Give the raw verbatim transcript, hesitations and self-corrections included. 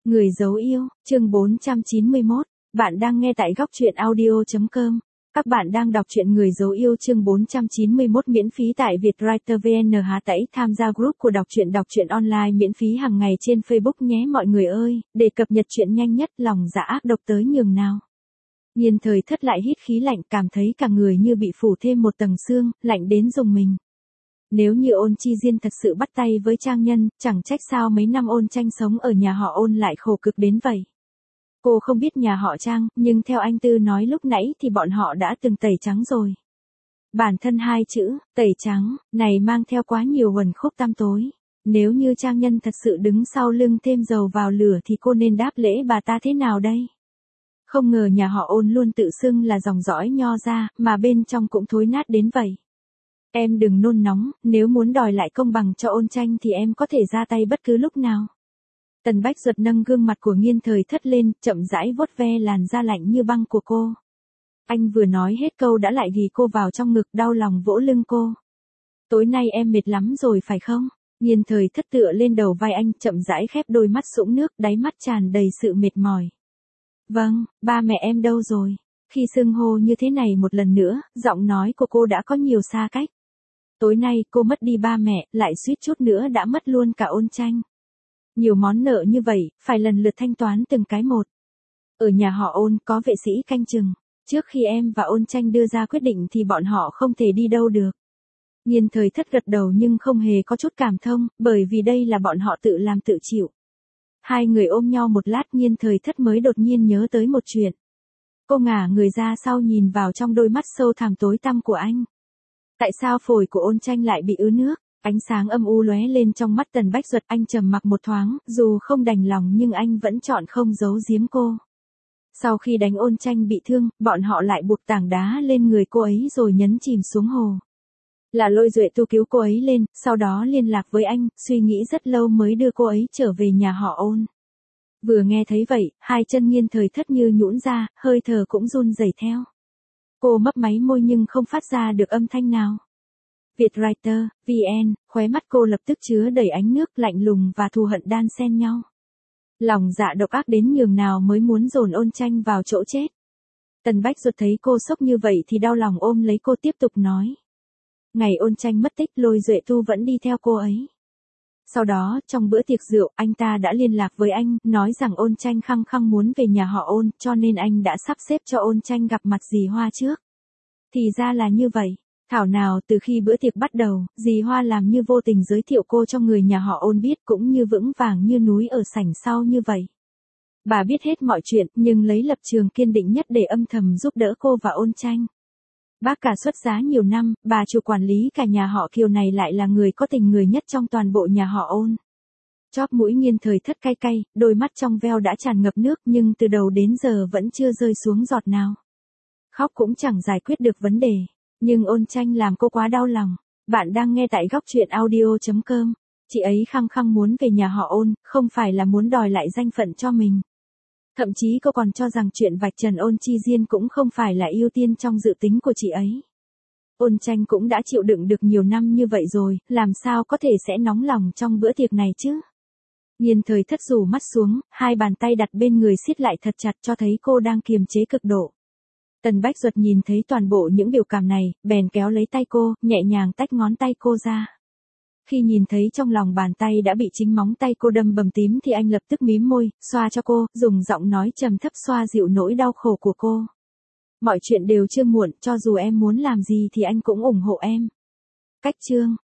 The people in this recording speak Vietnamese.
Người dấu yêu, chương bốn trăm chín mươi mốt, bạn đang nghe tại góc truyện audio.com. Các bạn đang đọc truyện Người dấu yêu chương bốn trăm chín mươi mốt miễn phí tại Vietwriter vê en. Há tẩy tham gia group của đọc truyện đọc truyện online miễn phí hàng ngày trên Facebook nhé mọi người ơi, để cập nhật truyện nhanh nhất. Lòng dạ ác độc tới nhường nào. Nhiên Thời Thất lại hít khí lạnh, cảm thấy cả người như bị phủ thêm một tầng xương, lạnh đến rùng mình. Nếu như Ôn Chi Diên thật sự bắt tay với Trang Nhân, chẳng trách sao mấy năm Ôn Tranh sống ở nhà họ Ôn lại khổ cực đến vậy. Cô không biết nhà họ Trang, nhưng theo anh Tư nói lúc nãy thì bọn họ đã từng tẩy trắng rồi. Bản thân hai chữ, tẩy trắng, này mang theo quá nhiều uẩn khúc tăm tối. Nếu như Trang Nhân thật sự đứng sau lưng thêm dầu vào lửa thì cô nên đáp lễ bà ta thế nào đây? Không ngờ nhà họ Ôn luôn tự xưng là dòng dõi Nho gia, mà bên trong cũng thối nát đến vậy. Em đừng nôn nóng, nếu muốn đòi lại công bằng cho Ôn Tranh thì em có thể ra tay bất cứ lúc nào. Tần Bách Duật nâng gương mặt của Nhiên Thời Thất lên, chậm rãi vuốt ve làn da lạnh như băng của cô. Anh vừa nói hết câu đã lại ghì cô vào trong ngực, đau lòng vỗ lưng cô. Tối nay em mệt lắm rồi phải không? Nhiên Thời Thất tựa lên đầu vai anh, chậm rãi khép đôi mắt sũng nước, đáy mắt tràn đầy sự mệt mỏi. Vâng, ba mẹ em đâu rồi? Khi xưng hô như thế này một lần nữa, giọng nói của cô đã có nhiều xa cách. Tối nay cô mất đi ba mẹ, lại suýt chút nữa đã mất luôn cả Ôn Tranh. Nhiều món nợ như vậy, phải lần lượt thanh toán từng cái một. Ở nhà họ Ôn có vệ sĩ canh chừng. Trước khi em và Ôn Tranh đưa ra quyết định thì bọn họ không thể đi đâu được. Nhiên Thời Thất gật đầu nhưng không hề có chút cảm thông, bởi vì đây là bọn họ tự làm tự chịu. Hai người ôm nhau một lát, Nhiên Thời Thất mới đột nhiên nhớ tới một chuyện. Cô ngả người ra sau nhìn vào trong đôi mắt sâu thẳm tối tăm của anh. Tại sao phổi của Ôn Tranh lại bị ứ nước? Ánh sáng âm u lóe lên trong mắt Tần Bách Duật, anh trầm mặc một thoáng, dù không đành lòng nhưng anh vẫn chọn không giấu giếm cô. Sau khi đánh Ôn Tranh bị thương, bọn họ lại buộc tảng đá lên người cô ấy rồi nhấn chìm xuống hồ. Là Lôi Duệ Tu cứu cô ấy lên, sau đó liên lạc với anh, suy nghĩ rất lâu mới đưa cô ấy trở về nhà họ Ôn. Vừa nghe thấy vậy, hai chân Nhiên Thời Thất như nhũn ra, hơi thở cũng run rẩy theo. Cô mấp máy môi nhưng không phát ra được âm thanh nào. Vietwriter, vê en, khóe mắt cô lập tức chứa đầy ánh nước, lạnh lùng và thù hận đan xen nhau. Lòng dạ độc ác đến nhường nào mới muốn dồn Ôn Tranh vào chỗ chết. Tần Bách Duật thấy cô sốc như vậy thì đau lòng ôm lấy cô tiếp tục nói. Ngày Ôn Tranh mất tích, Lôi Duệ Tu vẫn đi theo cô ấy. Sau đó, trong bữa tiệc rượu, anh ta đã liên lạc với anh, nói rằng Ôn Tranh khăng khăng muốn về nhà họ Ôn, cho nên anh đã sắp xếp cho Ôn Tranh gặp mặt dì Hoa trước. Thì ra là như vậy. Thảo nào từ khi bữa tiệc bắt đầu, dì Hoa làm như vô tình giới thiệu cô cho người nhà họ Ôn biết, cũng như vững vàng như núi ở sảnh sau như vậy. Bà biết hết mọi chuyện, nhưng lấy lập trường kiên định nhất để âm thầm giúp đỡ cô và Ôn Tranh. Bác cả xuất giá nhiều năm, bà chủ quản lý cả nhà họ Kiều này lại là người có tình người nhất trong toàn bộ nhà họ Ôn. Chóp mũi Nhiên Thời Thất cay cay, đôi mắt trong veo đã tràn ngập nước nhưng từ đầu đến giờ vẫn chưa rơi xuống giọt nào. Khóc cũng chẳng giải quyết được vấn đề. Nhưng Ôn Tranh làm cô quá đau lòng. Bạn đang nghe tại góc truyện audio.com. Chị ấy khăng khăng muốn về nhà họ Ôn, không phải là muốn đòi lại danh phận cho mình. Thậm chí cô còn cho rằng chuyện vạch trần Ôn Chi Diên cũng không phải là ưu tiên trong dự tính của chị ấy. Ôn Tranh cũng đã chịu đựng được nhiều năm như vậy rồi, làm sao có thể sẽ nóng lòng trong bữa tiệc này chứ? Nhiên Thời Thất rủ mắt xuống, hai bàn tay đặt bên người siết lại thật chặt cho thấy cô đang kiềm chế cực độ. Tần Bách Duật nhìn thấy toàn bộ những biểu cảm này, bèn kéo lấy tay cô, nhẹ nhàng tách ngón tay cô ra. Khi nhìn thấy trong lòng bàn tay đã bị chính móng tay cô đâm bầm tím thì anh lập tức mím môi, xoa cho cô, dùng giọng nói trầm thấp xoa dịu nỗi đau khổ của cô. Mọi chuyện đều chưa muộn, cho dù em muốn làm gì thì anh cũng ủng hộ em. Cách chương.